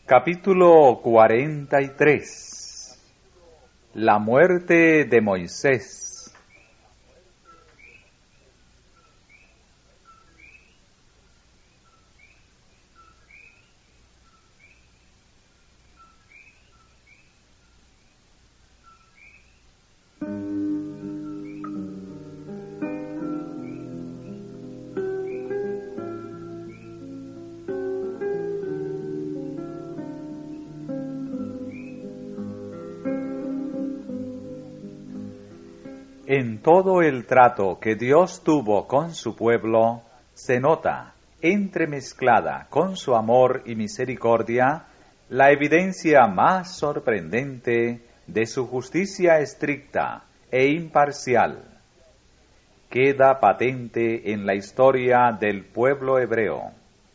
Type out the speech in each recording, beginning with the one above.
Capítulo 43. La muerte de Moisés. En todo el trato que Dios tuvo con su pueblo, se nota, entremezclada con su amor y misericordia, la evidencia más sorprendente de su justicia estricta e imparcial. Queda patente en la historia del pueblo hebreo.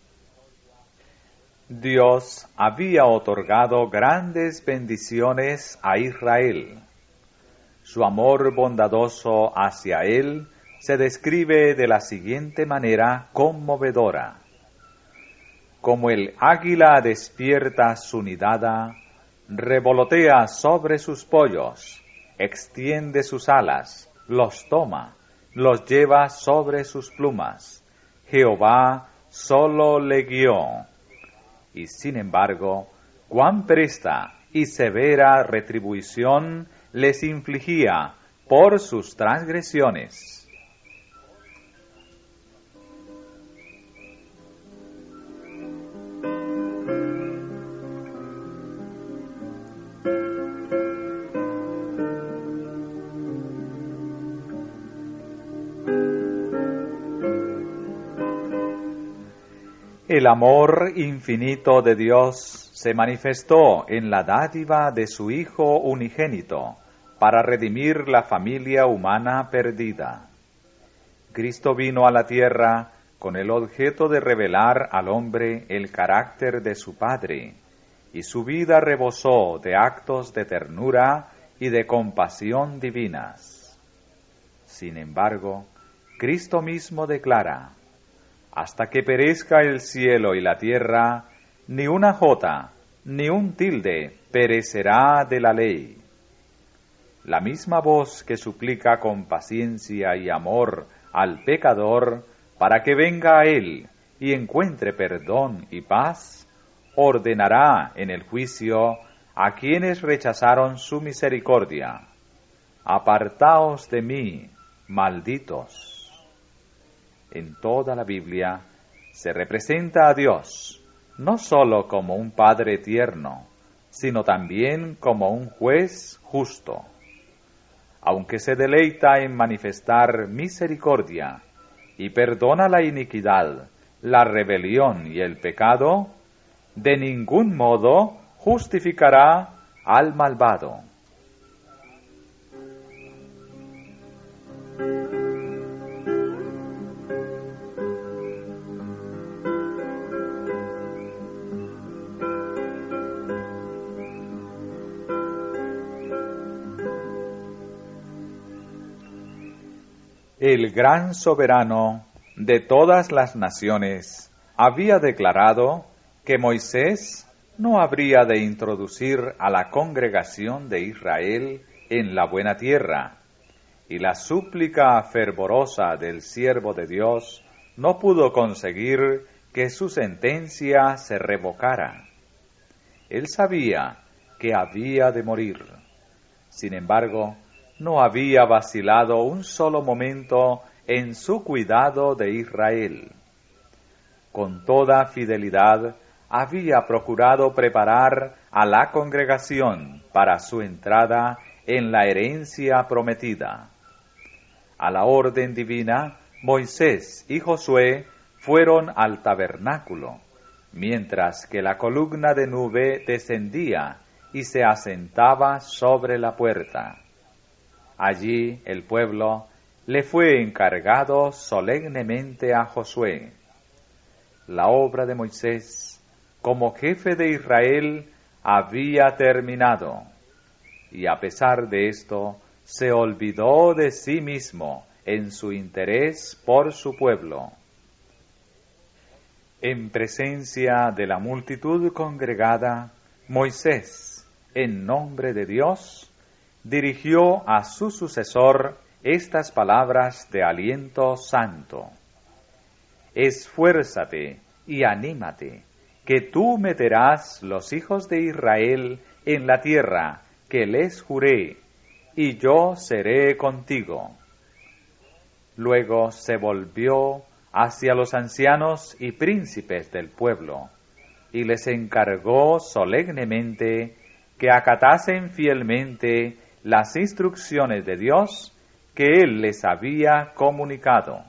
Dios había otorgado grandes bendiciones a Israel. Su amor bondadoso hacia él se describe de la siguiente manera conmovedora. Como el águila despierta su nidada, revolotea sobre sus pollos, extiende sus alas, los toma, los lleva sobre sus plumas. Jehová solo le guió. Y sin embargo, cuán presta y severa retribución les infligía por sus transgresiones. El amor infinito de Dios se manifestó en la dádiva de su Hijo unigénito para redimir la familia humana perdida. Cristo vino a la tierra con el objeto de revelar al hombre el carácter de su Padre, y su vida rebosó de actos de ternura y de compasión divinas. Sin embargo, Cristo mismo declara: hasta que perezca el cielo y la tierra, ni una jota, ni un tilde perecerá de la ley. La misma voz que suplica con paciencia y amor al pecador para que venga a él y encuentre perdón y paz, ordenará en el juicio a quienes rechazaron su misericordia: apartaos de mí, malditos. En toda la Biblia se representa a Dios no sólo como un Padre tierno, sino también como un juez justo. Aunque se deleita en manifestar misericordia y perdona la iniquidad, la rebelión y el pecado, de ningún modo justificará al malvado. El gran soberano de todas las naciones había declarado que Moisés no habría de introducir a la congregación de Israel en la buena tierra, y la súplica fervorosa del siervo de Dios no pudo conseguir que su sentencia se revocara. Él sabía que había de morir. Sin embargo, no había vacilado un solo momento en su cuidado de Israel. Con toda fidelidad había procurado preparar a la congregación para su entrada en la herencia prometida. A la orden divina, Moisés y Josué fueron al tabernáculo, mientras que la columna de nube descendía y se asentaba sobre la puerta. Allí el pueblo le fue encargado solemnemente a Josué. La obra de Moisés como jefe de Israel había terminado, y a pesar de esto se olvidó de sí mismo en su interés por su pueblo. En presencia de la multitud congregada, Moisés, en nombre de Dios, dirigió a su sucesor estas palabras de aliento santo. Esfuérzate y anímate, que tú meterás los hijos de Israel en la tierra que les juré, y yo seré contigo. Luego se volvió hacia los ancianos y príncipes del pueblo, y les encargó solemnemente que acatasen fielmente las instrucciones de Dios que Él les había comunicado.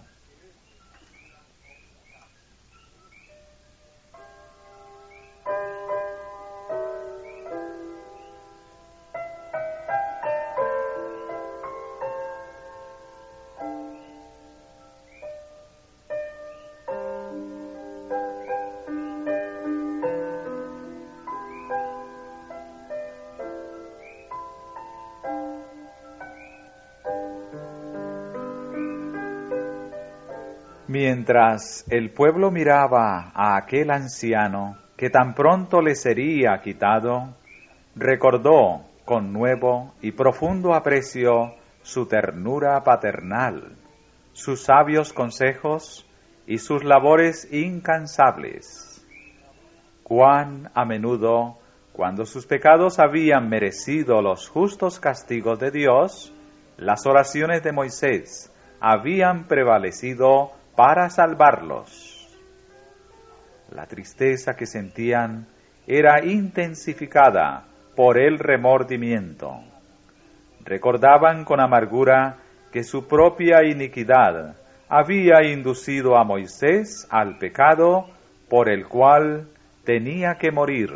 Mientras el pueblo miraba a aquel anciano que tan pronto le sería quitado, recordó con nuevo y profundo aprecio su ternura paternal, sus sabios consejos y sus labores incansables. Cuán a menudo, cuando sus pecados habían merecido los justos castigos de Dios, las oraciones de Moisés habían prevalecido para salvarlos. La tristeza que sentían era intensificada por el remordimiento. Recordaban con amargura que su propia iniquidad había inducido a Moisés al pecado por el cual tenía que morir.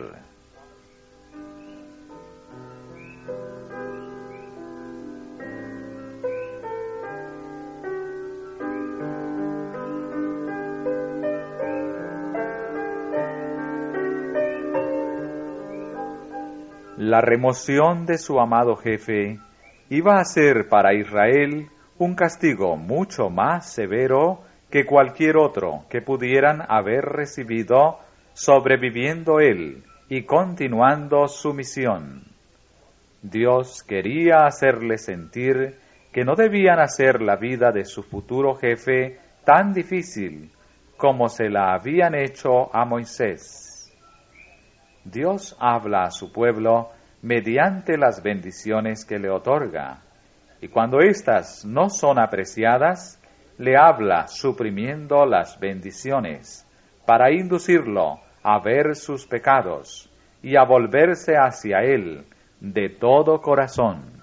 La remoción de su amado jefe iba a ser para Israel un castigo mucho más severo que cualquier otro que pudieran haber recibido, sobreviviendo él y continuando su misión. Dios quería hacerles sentir que no debían hacer la vida de su futuro jefe tan difícil como se la habían hecho a Moisés. Dios habla a su pueblo mediante las bendiciones que le otorga, y cuando éstas no son apreciadas, le habla suprimiendo las bendiciones, para inducirlo a ver sus pecados y a volverse hacia Él de todo corazón.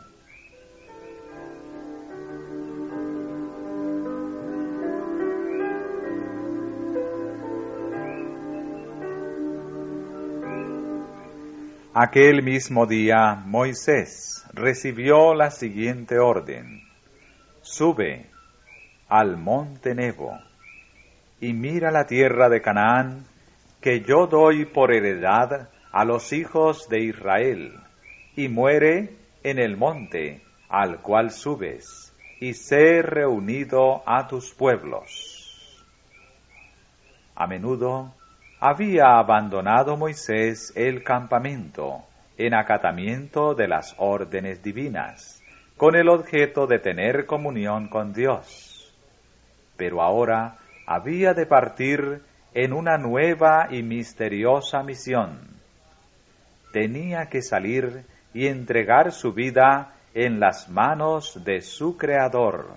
Aquel mismo día Moisés recibió la siguiente orden: sube al monte Nebo y mira la tierra de Canaán que yo doy por heredad a los hijos de Israel, y muere en el monte al cual subes, y sé reunido a tus pueblos. A menudo había abandonado Moisés el campamento en acatamiento de las órdenes divinas, con el objeto de tener comunión con Dios. Pero ahora había de partir en una nueva y misteriosa misión. Tenía que salir y entregar su vida en las manos de su Creador.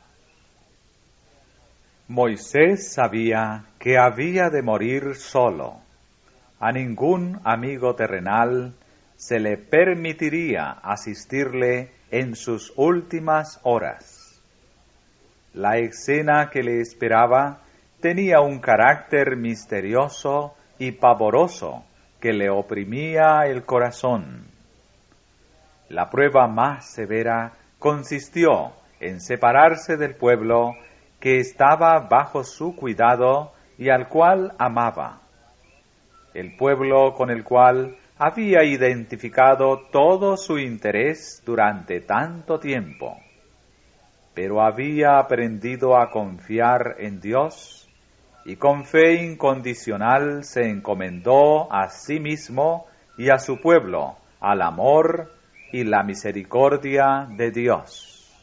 Moisés sabía que había de morir solo. A ningún amigo terrenal se le permitiría asistirle en sus últimas horas. La escena que le esperaba tenía un carácter misterioso y pavoroso que le oprimía el corazón. La prueba más severa consistió en separarse del pueblo que estaba bajo su cuidado y al cual amaba. El pueblo con el cual había identificado todo su interés durante tanto tiempo, pero había aprendido a confiar en Dios y con fe incondicional se encomendó a sí mismo y a su pueblo, al amor y la misericordia de Dios.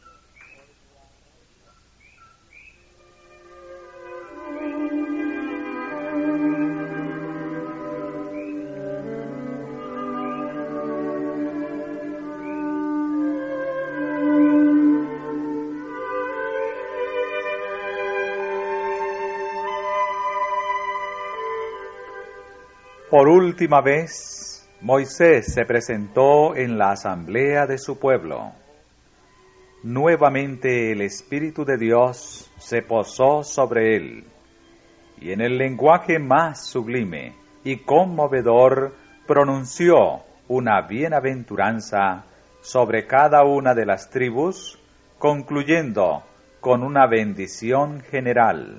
Por última vez, Moisés se presentó en la asamblea de su pueblo. Nuevamente el Espíritu de Dios se posó sobre él, y en el lenguaje más sublime y conmovedor pronunció una bienaventuranza sobre cada una de las tribus, concluyendo con una bendición general.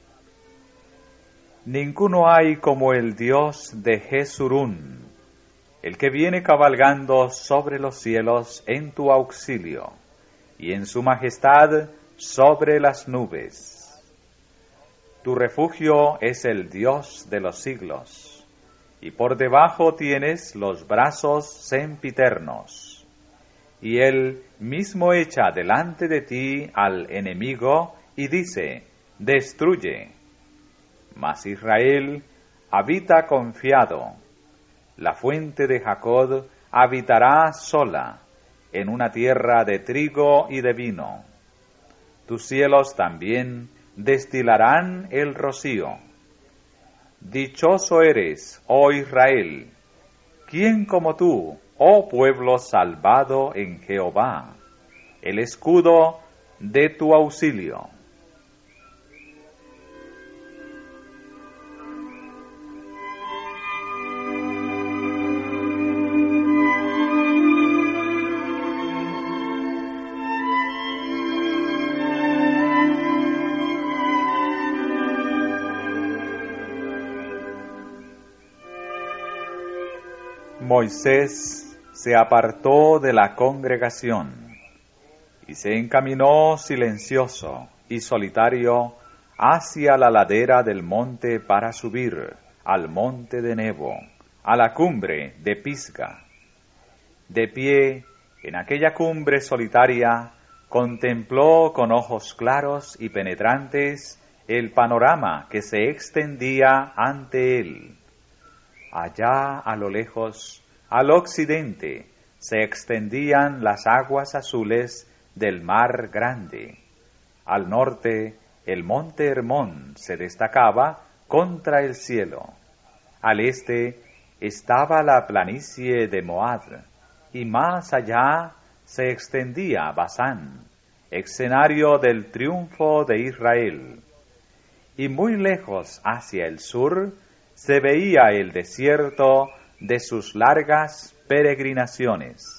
Ninguno hay como el Dios de Jesurún, el que viene cabalgando sobre los cielos en tu auxilio, y en su majestad sobre las nubes. Tu refugio es el Dios de los siglos, y por debajo tienes los brazos sempiternos, y Él mismo echa delante de ti al enemigo y dice, destruye. Mas Israel habita confiado. La fuente de Jacob habitará sola, en una tierra de trigo y de vino. Tus cielos también destilarán el rocío. Dichoso eres, oh Israel. ¿Quién como tú, oh pueblo salvado en Jehová, el escudo de tu auxilio? Moisés se apartó de la congregación y se encaminó silencioso y solitario hacia la ladera del monte para subir al monte de Nebo, a la cumbre de Pisga. De pie en aquella cumbre solitaria, contempló con ojos claros y penetrantes el panorama que se extendía ante él. Allá a lo lejos, al occidente, se extendían las aguas azules del mar grande. Al norte, el monte Hermón se destacaba contra el cielo. Al este estaba la planicie de Moab, y más allá se extendía Basán, escenario del triunfo de Israel. Y muy lejos hacia el sur se veía el desierto de sus largas peregrinaciones.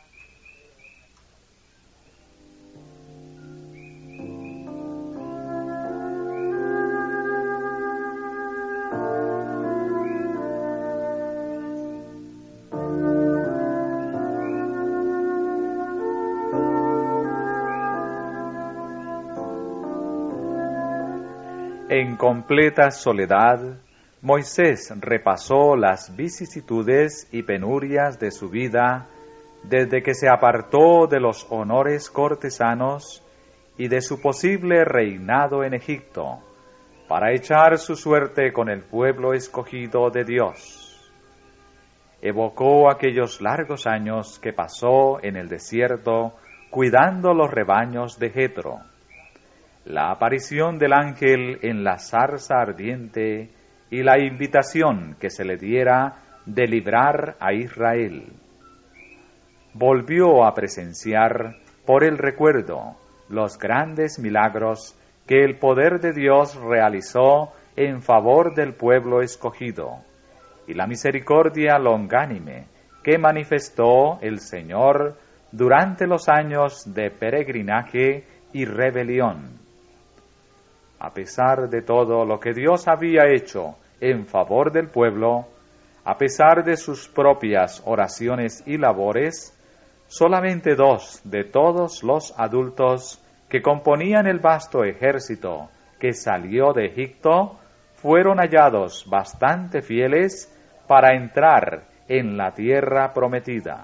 En completa soledad, Moisés repasó las vicisitudes y penurias de su vida desde que se apartó de los honores cortesanos y de su posible reinado en Egipto, para echar su suerte con el pueblo escogido de Dios. Evocó aquellos largos años que pasó en el desierto cuidando los rebaños de Jetro, la aparición del ángel en la zarza ardiente y la invitación que se le diera de librar a Israel. Volvió a presenciar, por el recuerdo, los grandes milagros que el poder de Dios realizó en favor del pueblo escogido, y la misericordia longánime que manifestó el Señor durante los años de peregrinaje y rebelión. A pesar de todo lo que Dios había hecho en favor del pueblo, a pesar de sus propias oraciones y labores, solamente 2 de todos los adultos que componían el vasto ejército que salió de Egipto fueron hallados bastante fieles para entrar en la tierra prometida.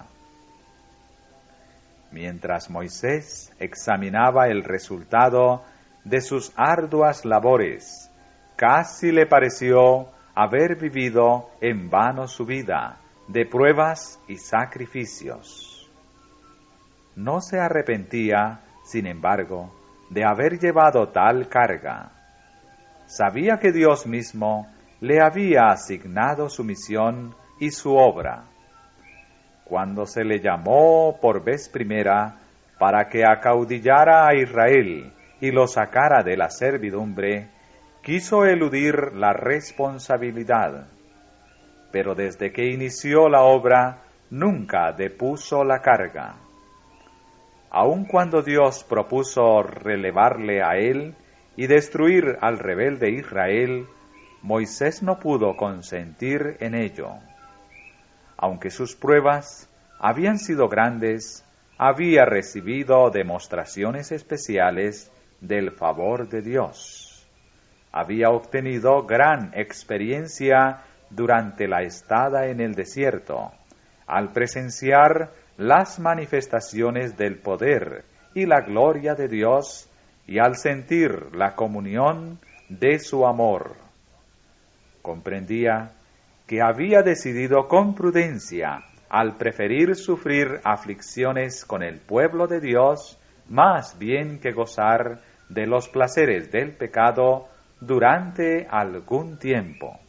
Mientras Moisés examinaba el resultado de sus arduas labores, casi le pareció haber vivido en vano su vida de pruebas y sacrificios. No se arrepentía, sin embargo, de haber llevado tal carga. Sabía que Dios mismo le había asignado su misión y su obra. Cuando se le llamó por vez primera para que acaudillara a Israel y lo sacara de la servidumbre, quiso eludir la responsabilidad. Pero desde que inició la obra, nunca depuso la carga. Aun cuando Dios propuso relevarle a él y destruir al rebelde Israel, Moisés no pudo consentir en ello. Aunque sus pruebas habían sido grandes, había recibido demostraciones especiales del favor de Dios. Había obtenido gran experiencia durante la estada en el desierto, al presenciar las manifestaciones del poder y la gloria de Dios y al sentir la comunión de su amor. Comprendía que había decidido con prudencia al preferir sufrir aflicciones con el pueblo de Dios más bien que gozar de los placeres del pecado durante algún tiempo.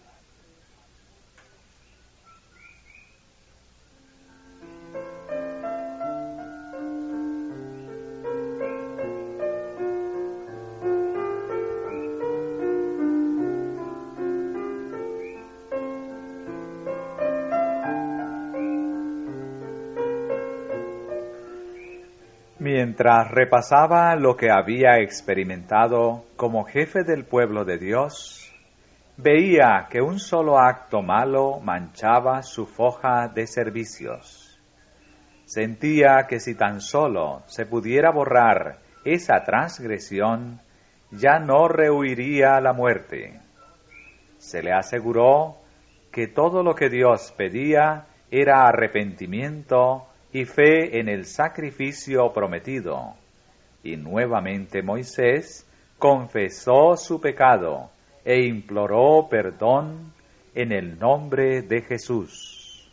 Mientras repasaba lo que había experimentado como jefe del pueblo de Dios, veía que un solo acto malo manchaba su foja de servicios. Sentía que si tan solo se pudiera borrar esa transgresión, ya no rehuiría la muerte. Se le aseguró que todo lo que Dios pedía era arrepentimiento y fe en el sacrificio prometido. Y nuevamente Moisés confesó su pecado e imploró perdón en el nombre de Jesús.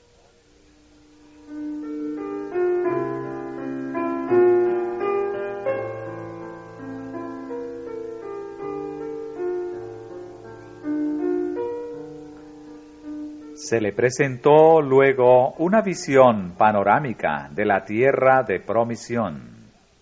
Se le presentó luego una visión panorámica de la tierra de promisión.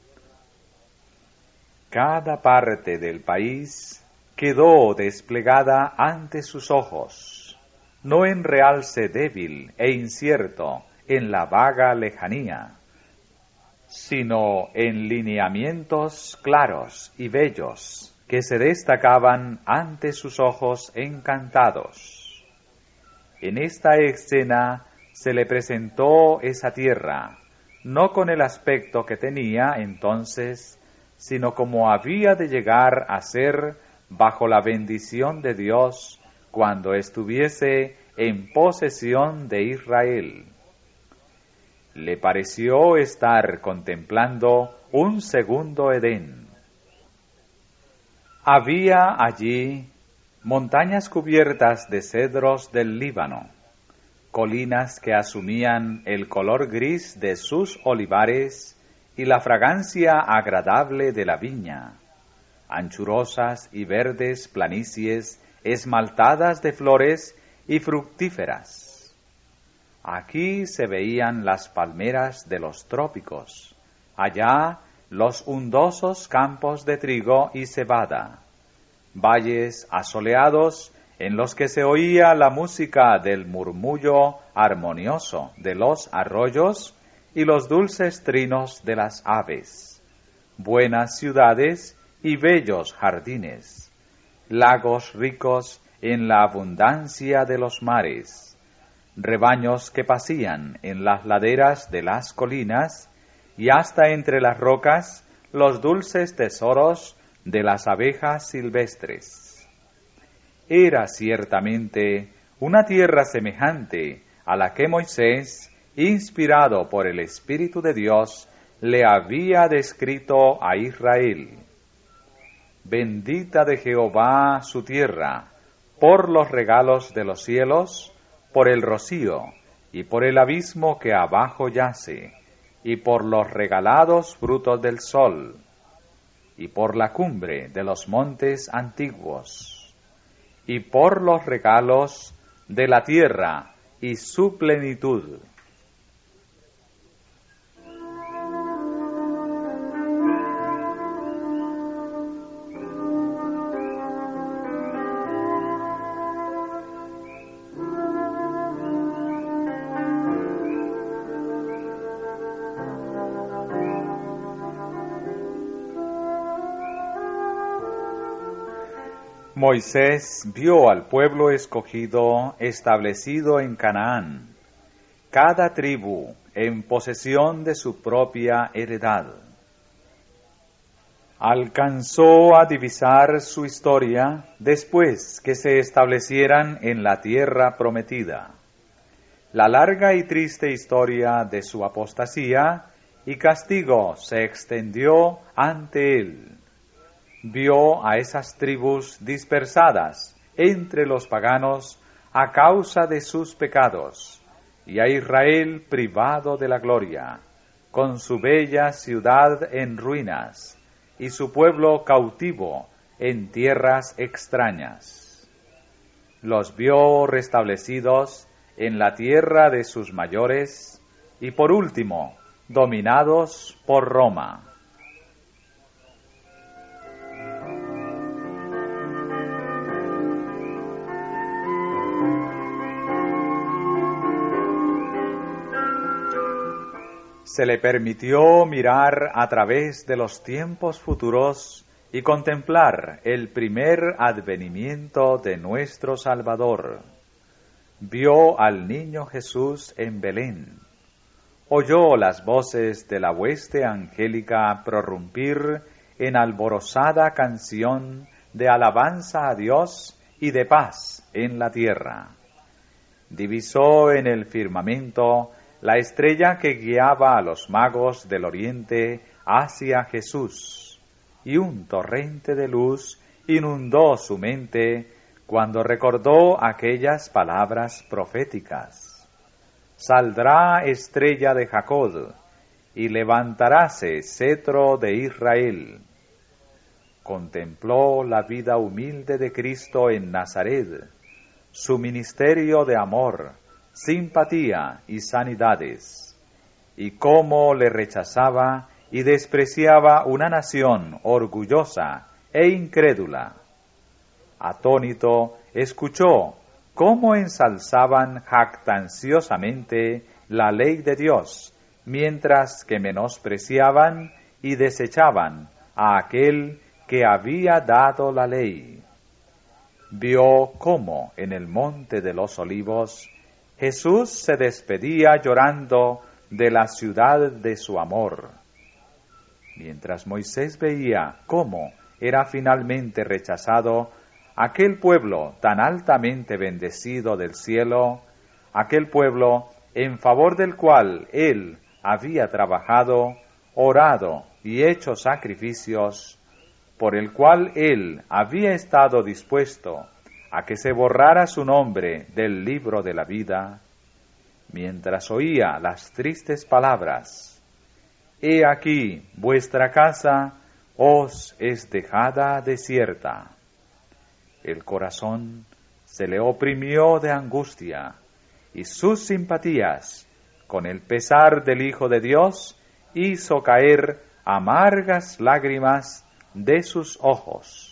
Cada parte del país quedó desplegada ante sus ojos, no en realce débil e incierto en la vaga lejanía, sino en lineamientos claros y bellos que se destacaban ante sus ojos encantados. En esta escena se le presentó esa tierra, no con el aspecto que tenía entonces, sino como había de llegar a ser bajo la bendición de Dios cuando estuviese en posesión de Israel. Le pareció estar contemplando un segundo Edén. Había allí montañas cubiertas de cedros del Líbano, colinas que asumían el color gris de sus olivares y la fragancia agradable de la viña, anchurosas y verdes planicies esmaltadas de flores y fructíferas. Aquí se veían las palmeras de los trópicos, allá los undosos campos de trigo y cebada, valles asoleados en los que se oía la música del murmullo armonioso de los arroyos y los dulces trinos de las aves, buenas ciudades y bellos jardines, lagos ricos en la abundancia de los mares, rebaños que pasían en las laderas de las colinas y hasta entre las rocas los dulces tesoros de las abejas silvestres. era ciertamente una tierra semejante a la que Moisés, inspirado por el Espíritu de Dios, le había descrito a Israel. Bendita de Jehová su tierra, por los regalos de los cielos, por el rocío, y por el abismo que abajo yace, y por los regalados frutos del sol, y por la cumbre de los montes antiguos, y por los regalos de la tierra y su plenitud. Moisés vio al pueblo escogido establecido en Canaán, cada tribu en posesión de su propia heredad. Alcanzó a divisar su historia después que se establecieran en la tierra prometida. La larga y triste historia de su apostasía y castigo se extendió ante él. Vio a esas tribus dispersadas entre los paganos a causa de sus pecados, y a Israel privado de la gloria, con su bella ciudad en ruinas, y su pueblo cautivo en tierras extrañas. Los vio restablecidos en la tierra de sus mayores, y por último, dominados por Roma. Se le permitió mirar a través de los tiempos futuros y contemplar el primer advenimiento de nuestro Salvador. Vio al niño Jesús en Belén. Oyó las voces de la hueste angélica prorrumpir en alborozada canción de alabanza a Dios y de paz en la tierra. Divisó en el firmamento la estrella que guiaba a los magos del oriente hacia Jesús, y un torrente de luz inundó su mente cuando recordó aquellas palabras proféticas. Saldrá estrella de Jacob, y levantaráse cetro de Israel. Contempló la vida humilde de Cristo en Nazaret, su ministerio de amor, simpatía y sanidades, y cómo le rechazaba y despreciaba una nación orgullosa e incrédula. Atónito, escuchó cómo ensalzaban jactanciosamente la ley de Dios, mientras que menospreciaban y desechaban a aquel que había dado la ley. Vio cómo en el monte de los olivos Jesús se despedía llorando de la ciudad de su amor. Mientras Moisés veía cómo era finalmente rechazado aquel pueblo tan altamente bendecido del cielo, aquel pueblo en favor del cual él había trabajado, orado y hecho sacrificios, por el cual él había estado dispuesto a que se borrara su nombre del libro de la vida, mientras oía las tristes palabras: «He aquí, vuestra casa os es dejada desierta». El corazón se le oprimió de angustia, y sus simpatías, con el pesar del Hijo de Dios, hizo caer amargas lágrimas de sus ojos.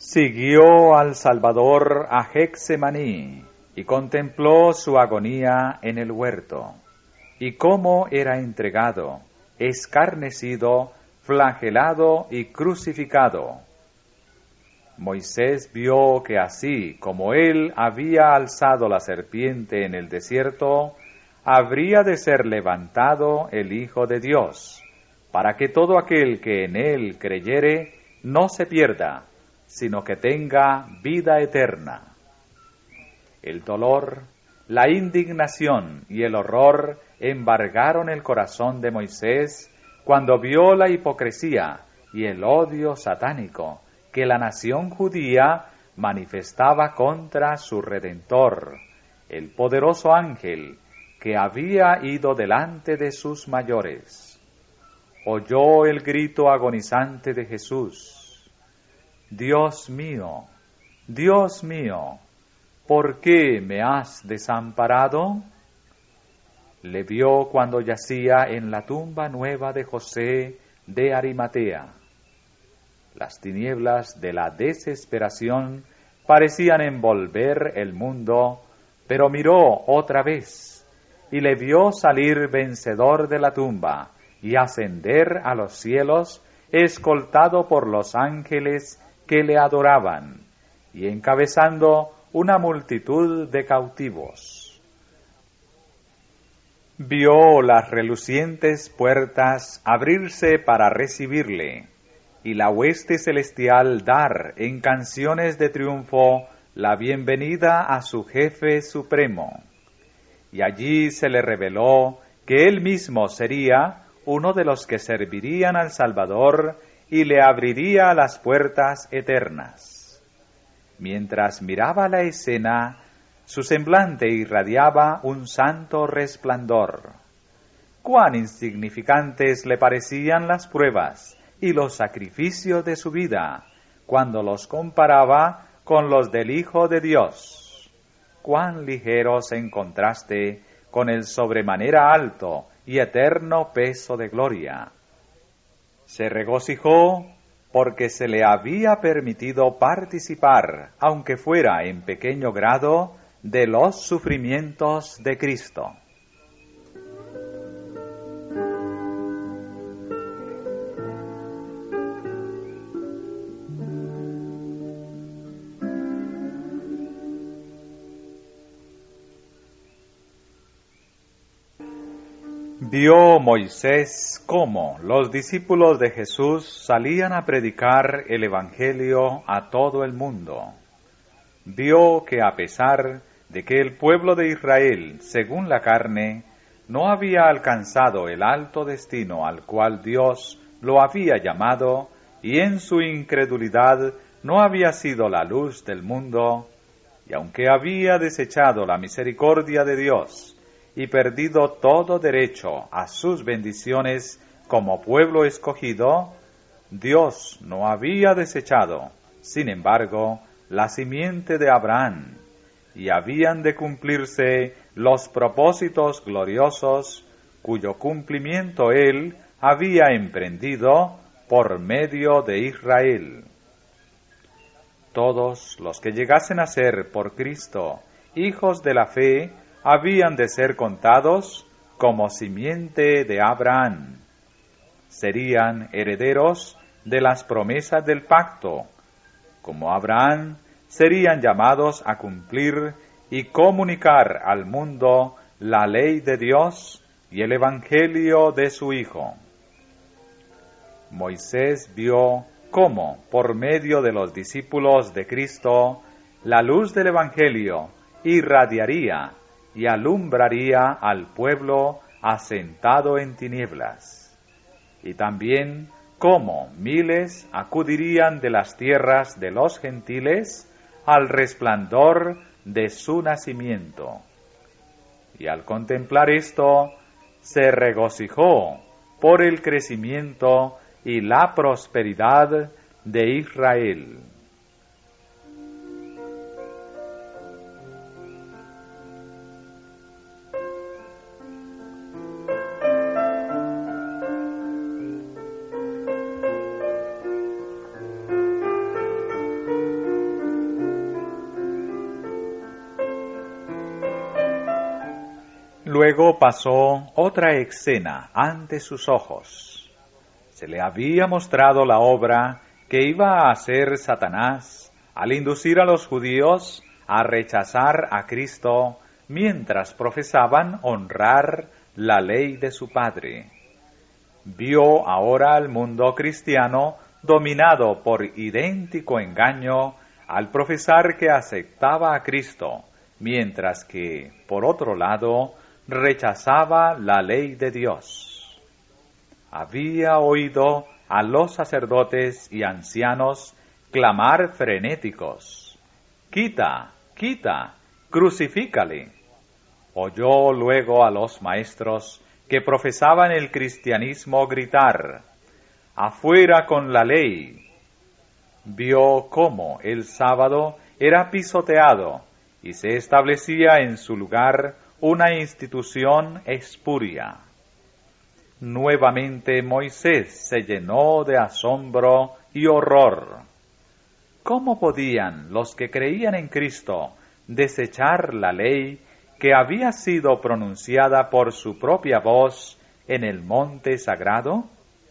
Siguió al Salvador a Getsemaní y contempló su agonía en el huerto, y cómo era entregado, escarnecido, flagelado y crucificado. Moisés vio que así como él había alzado la serpiente en el desierto, habría de ser levantado el Hijo de Dios, para que todo aquel que en él creyere no se pierda, sino que tenga vida eterna. El dolor, la indignación y el horror embargaron el corazón de Moisés cuando vio la hipocresía y el odio satánico que la nación judía manifestaba contra su Redentor, el poderoso ángel que había ido delante de sus mayores. Oyó el grito agonizante de Jesús: Dios mío, ¿por qué me has desamparado? Le vio cuando yacía en la tumba nueva de José de Arimatea. Las tinieblas de la desesperación parecían envolver el mundo, pero miró otra vez y le vio salir vencedor de la tumba y ascender a los cielos, escoltado por los ángeles que le adoraban y encabezando una multitud de cautivos. Vio las relucientes puertas abrirse para recibirle, y la hueste celestial dar en canciones de triunfo la bienvenida a su jefe supremo. Y allí se le reveló que él mismo sería uno de los que servirían al Salvador y le abriría las puertas eternas. Mientras miraba la escena, su semblante irradiaba un santo resplandor. Cuán insignificantes le parecían las pruebas y los sacrificios de su vida, cuando los comparaba con los del Hijo de Dios. Cuán ligeros en contraste con el sobremanera alto y eterno peso de gloria. Se regocijó porque se le había permitido participar, aunque fuera en pequeño grado, de los sufrimientos de Cristo. Vio Moisés cómo los discípulos de Jesús salían a predicar el Evangelio a todo el mundo. Vio que a pesar de que el pueblo de Israel, según la carne, no había alcanzado el alto destino al cual Dios lo había llamado, y en su incredulidad no había sido la luz del mundo, y aunque había desechado la misericordia de Dios, y perdido todo derecho a sus bendiciones como pueblo escogido, Dios no había desechado, sin embargo, la simiente de Abraham, y habían de cumplirse los propósitos gloriosos cuyo cumplimiento él había emprendido por medio de Israel. Todos los que llegasen a ser por Cristo hijos de la fe habían de ser contados como simiente de Abraham. Serían herederos de las promesas del pacto. Como Abraham, serían llamados a cumplir y comunicar al mundo la ley de Dios y el Evangelio de su Hijo. Moisés vio cómo, por medio de los discípulos de Cristo, la luz del Evangelio irradiaría y alumbraría al pueblo asentado en tinieblas, y también cómo miles acudirían de las tierras de los gentiles al resplandor de su nacimiento. Y al contemplar esto, se regocijó por el crecimiento y la prosperidad de Israel. Luego pasó otra escena ante sus ojos. Se le había mostrado la obra que iba a hacer Satanás al inducir a los judíos a rechazar a Cristo mientras profesaban honrar la ley de su Padre. Vio ahora al mundo cristiano dominado por idéntico engaño al profesar que aceptaba a Cristo, mientras que, por otro lado, rechazaba la ley de Dios. Había oído a los sacerdotes y ancianos clamar frenéticos: «¡Quita, quita, crucifícale!». Oyó luego a los maestros que profesaban el cristianismo gritar: «¡Afuera con la ley!». Vio cómo el sábado era pisoteado y se establecía en su lugar una institución espuria. Nuevamente Moisés se llenó de asombro y horror. ¿Cómo podían los que creían en Cristo desechar la ley que había sido pronunciada por su propia voz en el monte sagrado?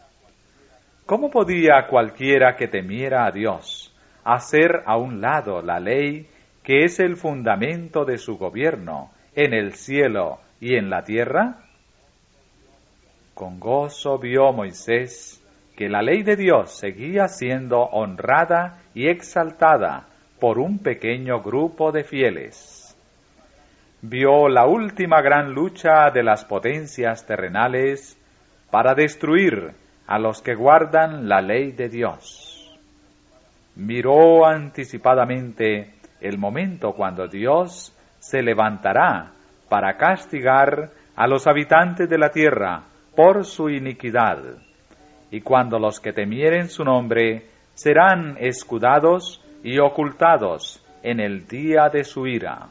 ¿Cómo podía cualquiera que temiera a Dios hacer a un lado la ley que es el fundamento de su gobierno en el cielo y en la tierra? Con gozo vio Moisés que la ley de Dios seguía siendo honrada y exaltada por un pequeño grupo de fieles. Vio la última gran lucha de las potencias terrenales para destruir a los que guardan la ley de Dios. Miró anticipadamente el momento cuando Dios se levantará para castigar a los habitantes de la tierra por su iniquidad, y cuando los que temieren su nombre serán escudados y ocultados en el día de su ira.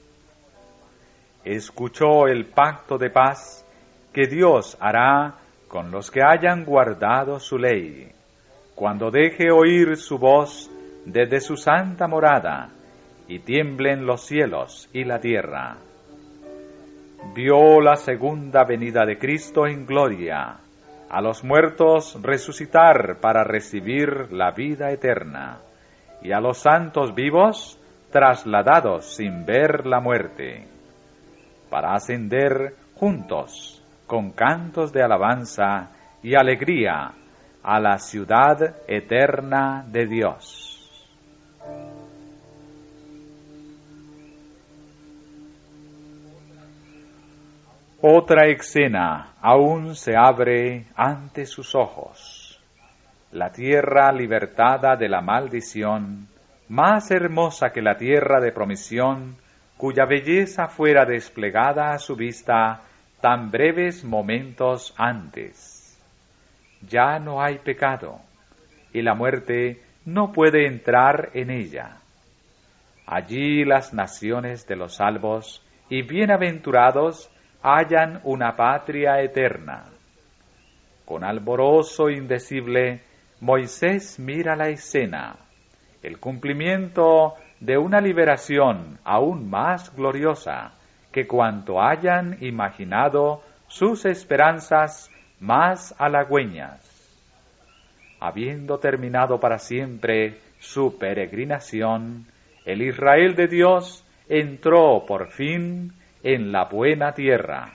Escuchó el pacto de paz que Dios hará con los que hayan guardado su ley, cuando deje oír su voz desde su santa morada, y tiemblen los cielos y la tierra. Vio la segunda venida de Cristo en gloria, a los muertos resucitar para recibir la vida eterna, y a los santos vivos trasladados sin ver la muerte, para ascender juntos con cantos de alabanza y alegría a la ciudad eterna de Dios. Otra escena aún se abre ante sus ojos. La tierra libertada de la maldición, más hermosa que la tierra de promisión, cuya belleza fuera desplegada a su vista tan breves momentos antes. Ya no hay pecado, y la muerte no puede entrar en ella. Allí las naciones de los salvos y bienaventurados hallan una patria eterna. Con alborozo indecible, Moisés mira la escena, el cumplimiento de una liberación aún más gloriosa que cuanto hayan imaginado sus esperanzas más halagüeñas. Habiendo terminado para siempre su peregrinación, el Israel de Dios entró por fin en la buena tierra.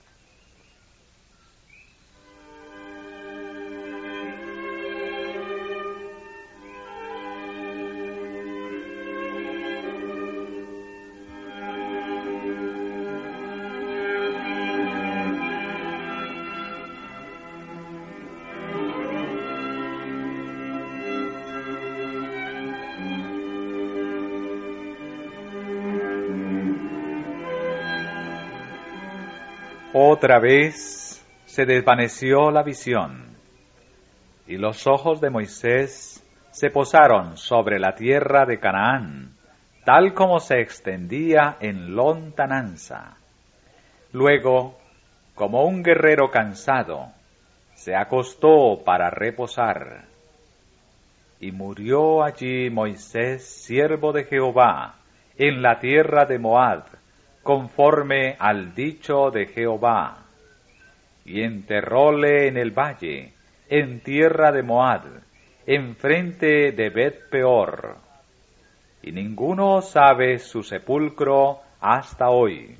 Otra vez se desvaneció la visión, y los ojos de Moisés se posaron sobre la tierra de Canaán, tal como se extendía en lontananza. Luego, como un guerrero cansado, se acostó para reposar. Y murió allí Moisés, siervo de Jehová, en la tierra de Moab, conforme al dicho de Jehová. Y enterróle en el valle, en tierra de Moab, enfrente de Bet-peor. Y ninguno sabe su sepulcro hasta hoy.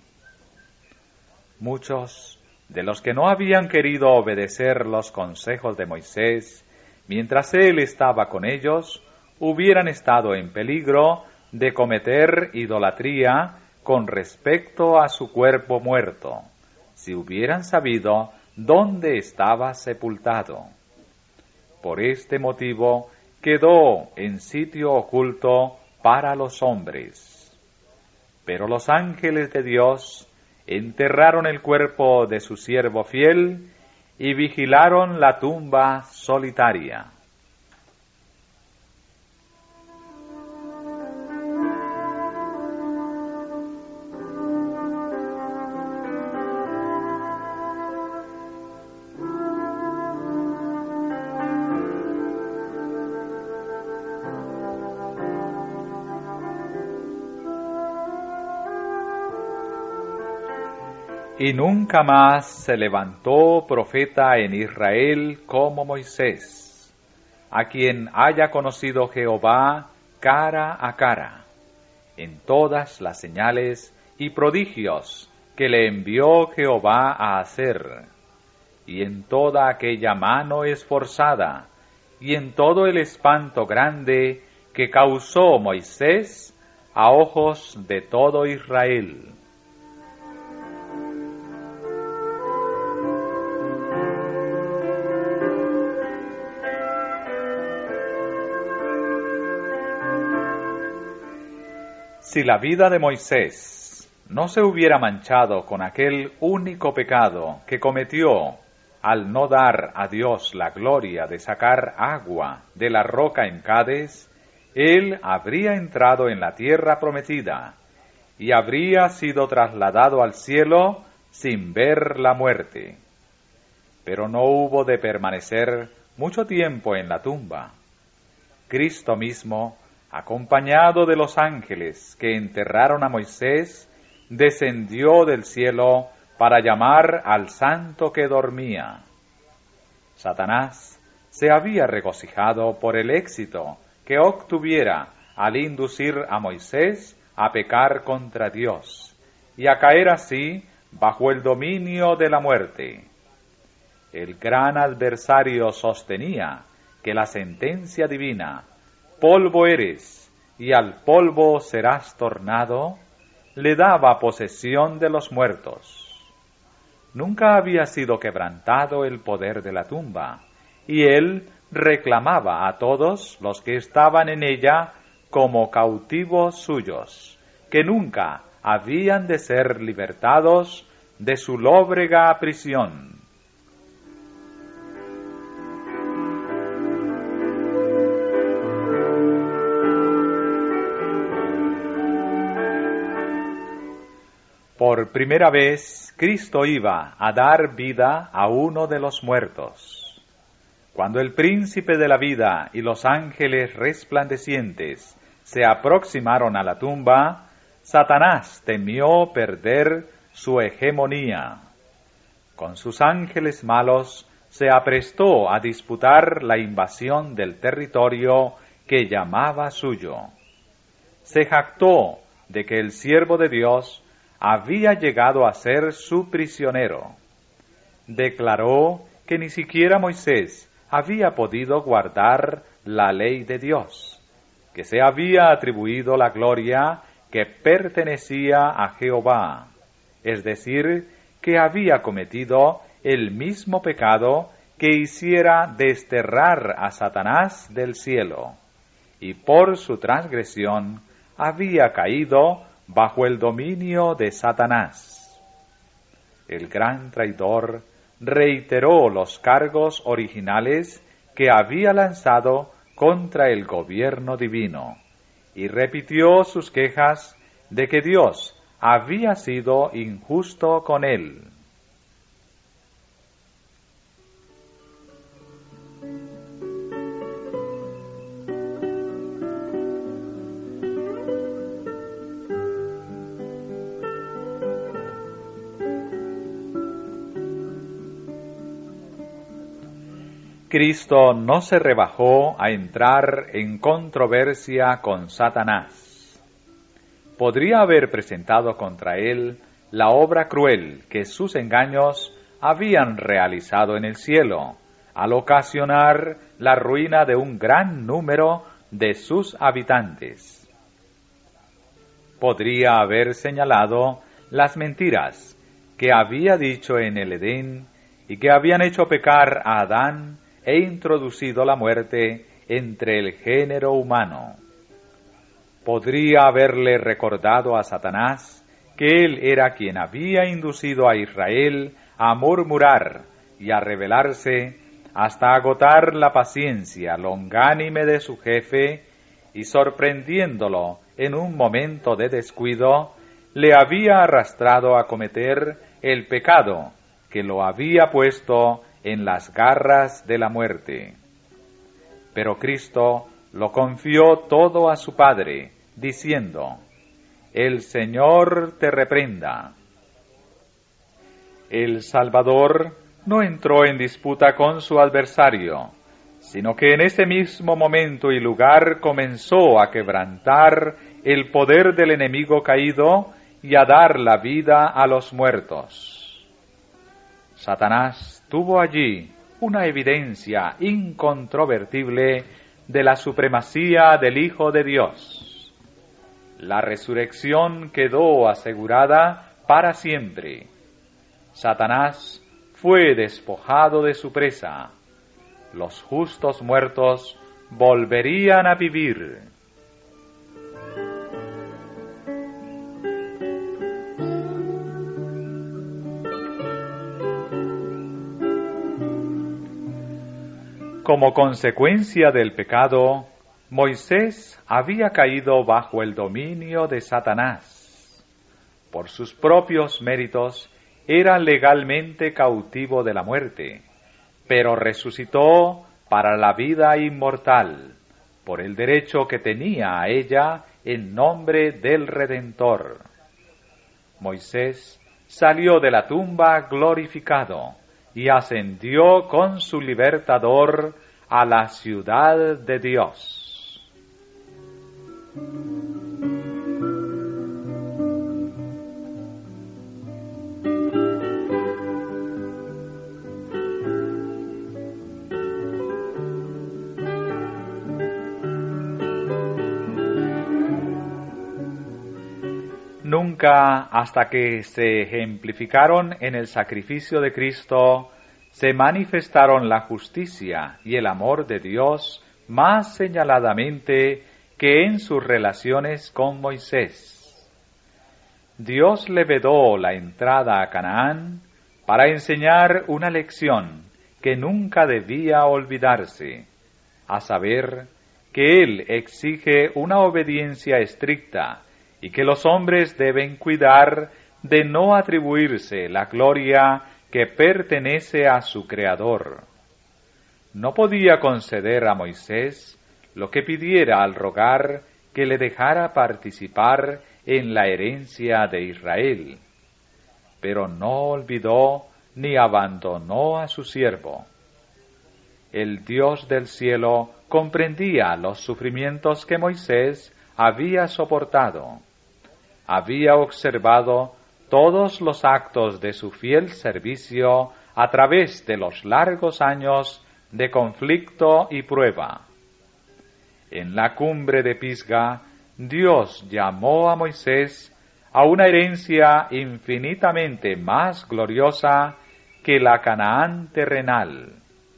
Muchos de los que no habían querido obedecer los consejos de Moisés, mientras él estaba con ellos, hubieran estado en peligro de cometer idolatría con respecto a su cuerpo muerto, si hubieran sabido dónde estaba sepultado. Por este motivo quedó en sitio oculto para los hombres. Pero los ángeles de Dios enterraron el cuerpo de su siervo fiel y vigilaron la tumba solitaria. Y nunca más se levantó profeta en Israel como Moisés, a quien haya conocido Jehová cara a cara, en todas las señales y prodigios que le envió Jehová a hacer, y en toda aquella mano esforzada, y en todo el espanto grande que causó Moisés a ojos de todo Israel. Si la vida de Moisés no se hubiera manchado con aquel único pecado que cometió al no dar a Dios la gloria de sacar agua de la roca en Cades, él habría entrado en la tierra prometida y habría sido trasladado al cielo sin ver la muerte. Pero no hubo de permanecer mucho tiempo en la tumba. Cristo mismo, acompañado de los ángeles que enterraron a Moisés, descendió del cielo para llamar al santo que dormía. Satanás se había regocijado por el éxito que obtuviera al inducir a Moisés a pecar contra Dios y a caer así bajo el dominio de la muerte. El gran adversario sostenía que la sentencia divina, polvo eres, y al polvo serás tornado, le daba posesión de los muertos. Nunca había sido quebrantado el poder de la tumba, y él reclamaba a todos los que estaban en ella como cautivos suyos, que nunca habían de ser libertados de su lóbrega prisión. Por primera vez, Cristo iba a dar vida a uno de los muertos. Cuando el príncipe de la vida y los ángeles resplandecientes se aproximaron a la tumba, Satanás temió perder su hegemonía. Con sus ángeles malos se aprestó a disputar la invasión del territorio que llamaba suyo. Se jactó de que el siervo de Dios había llegado a ser su prisionero. Declaró que ni siquiera Moisés había podido guardar la ley de Dios, que se había atribuido la gloria que pertenecía a Jehová, es decir, que había cometido el mismo pecado que hiciera desterrar a Satanás del cielo, y por su transgresión había caído bajo el dominio de Satanás. El gran traidor reiteró los cargos originales que había lanzado contra el gobierno divino y repitió sus quejas de que Dios había sido injusto con él. Cristo no se rebajó a entrar en controversia con Satanás. Podría haber presentado contra él la obra cruel que sus engaños habían realizado en el cielo, al ocasionar la ruina de un gran número de sus habitantes. Podría haber señalado las mentiras que había dicho en el Edén y que habían hecho pecar a Adán e introducido la muerte entre el género humano. Podría haberle recordado a Satanás que él era quien había inducido a Israel a murmurar y a rebelarse hasta agotar la paciencia longánime de su jefe, y sorprendiéndolo en un momento de descuido, le había arrastrado a cometer el pecado que lo había puesto en las garras de la muerte. Pero Cristo lo confió todo a su Padre, diciendo: «El Señor te reprenda». El Salvador no entró en disputa con su adversario, sino que en ese mismo momento y lugar comenzó a quebrantar el poder del enemigo caído y a dar la vida a los muertos. Satanás tuvo allí una evidencia incontrovertible de la supremacía del Hijo de Dios. La resurrección quedó asegurada para siempre. Satanás fue despojado de su presa. Los justos muertos volverían a vivir. Como consecuencia del pecado, Moisés había caído bajo el dominio de Satanás. Por sus propios méritos, era legalmente cautivo de la muerte, pero resucitó para la vida inmortal, por el derecho que tenía a ella en nombre del Redentor. Moisés salió de la tumba glorificado y ascendió con su libertador a la ciudad de Dios. Nunca, hasta que se ejemplificaron en el sacrificio de Cristo, se manifestaron la justicia y el amor de Dios más señaladamente que en sus relaciones con Moisés. Dios le vedó la entrada a Canaán para enseñar una lección que nunca debía olvidarse, a saber, que Él exige una obediencia estricta y que los hombres deben cuidar de no atribuirse la gloria que pertenece a su Creador. No podía conceder a Moisés lo que pidiera al rogar que le dejara participar en la herencia de Israel, pero no olvidó ni abandonó a su siervo. El Dios del cielo comprendía los sufrimientos que Moisés había soportado. Había observado todos los actos de su fiel servicio a través de los largos años de conflicto y prueba. En la cumbre de Pisga, Dios llamó a Moisés a una herencia infinitamente más gloriosa que la Canaán terrenal.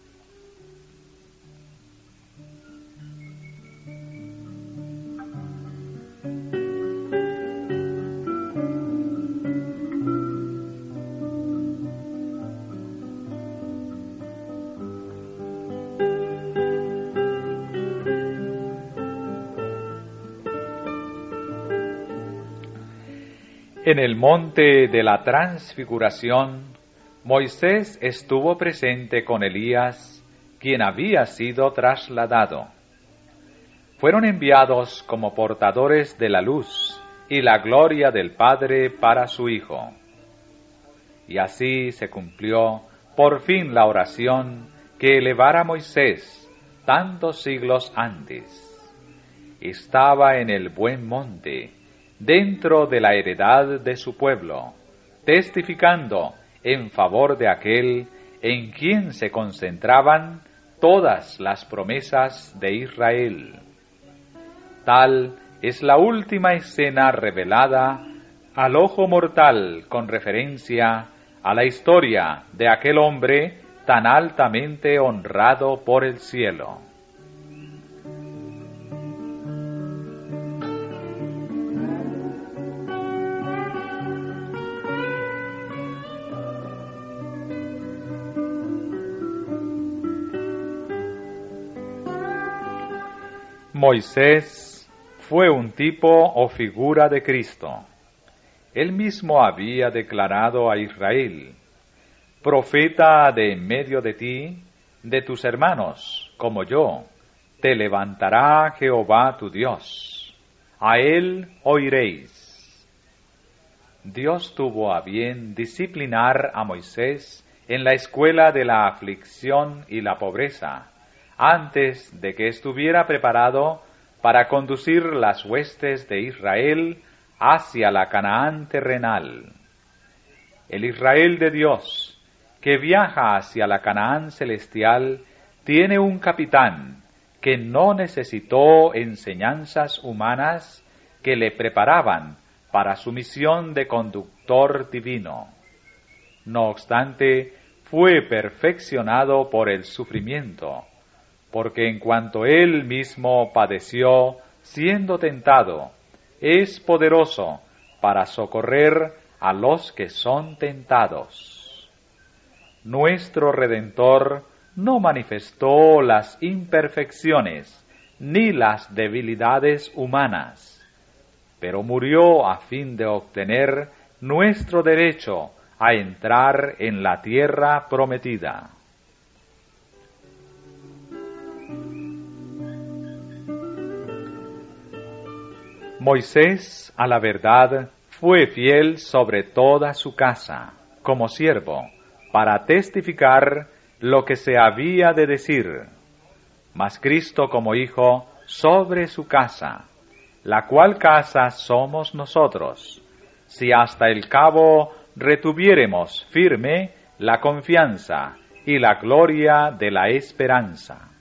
En el monte de la transfiguración, Moisés estuvo presente con Elías, quien había sido trasladado. Fueron enviados como portadores de la luz y la gloria del Padre para su Hijo. Y así se cumplió por fin la oración que elevara Moisés tantos siglos antes. Estaba en el buen monte, dentro de la heredad de su pueblo, testificando en favor de aquel en quien se concentraban todas las promesas de Israel. Tal es la última escena revelada al ojo mortal con referencia a la historia de aquel hombre tan altamente honrado por el cielo. Moisés fue un tipo o figura de Cristo. Él mismo había declarado a Israel: profeta de en medio de ti, de tus hermanos, como yo, te levantará Jehová tu Dios. A él oiréis. Dios tuvo a bien disciplinar a Moisés en la escuela de la aflicción y la pobreza, antes de que estuviera preparado para conducir las huestes de Israel hacia la Canaán terrenal. El Israel de Dios, que viaja hacia la Canaán celestial, tiene un capitán que no necesitó enseñanzas humanas que le preparaban para su misión de conductor divino. No obstante, fue perfeccionado por el sufrimiento, porque en cuanto él mismo padeció siendo tentado, es poderoso para socorrer a los que son tentados. Nuestro Redentor no manifestó las imperfecciones ni las debilidades humanas, pero murió a fin de obtener nuestro derecho a entrar en la tierra prometida. Moisés, a la verdad, fue fiel sobre toda su casa, como siervo, para testificar lo que se había de decir, mas Cristo como Hijo sobre su casa, la cual casa somos nosotros, si hasta el cabo retuviéremos firme la confianza y la gloria de la esperanza.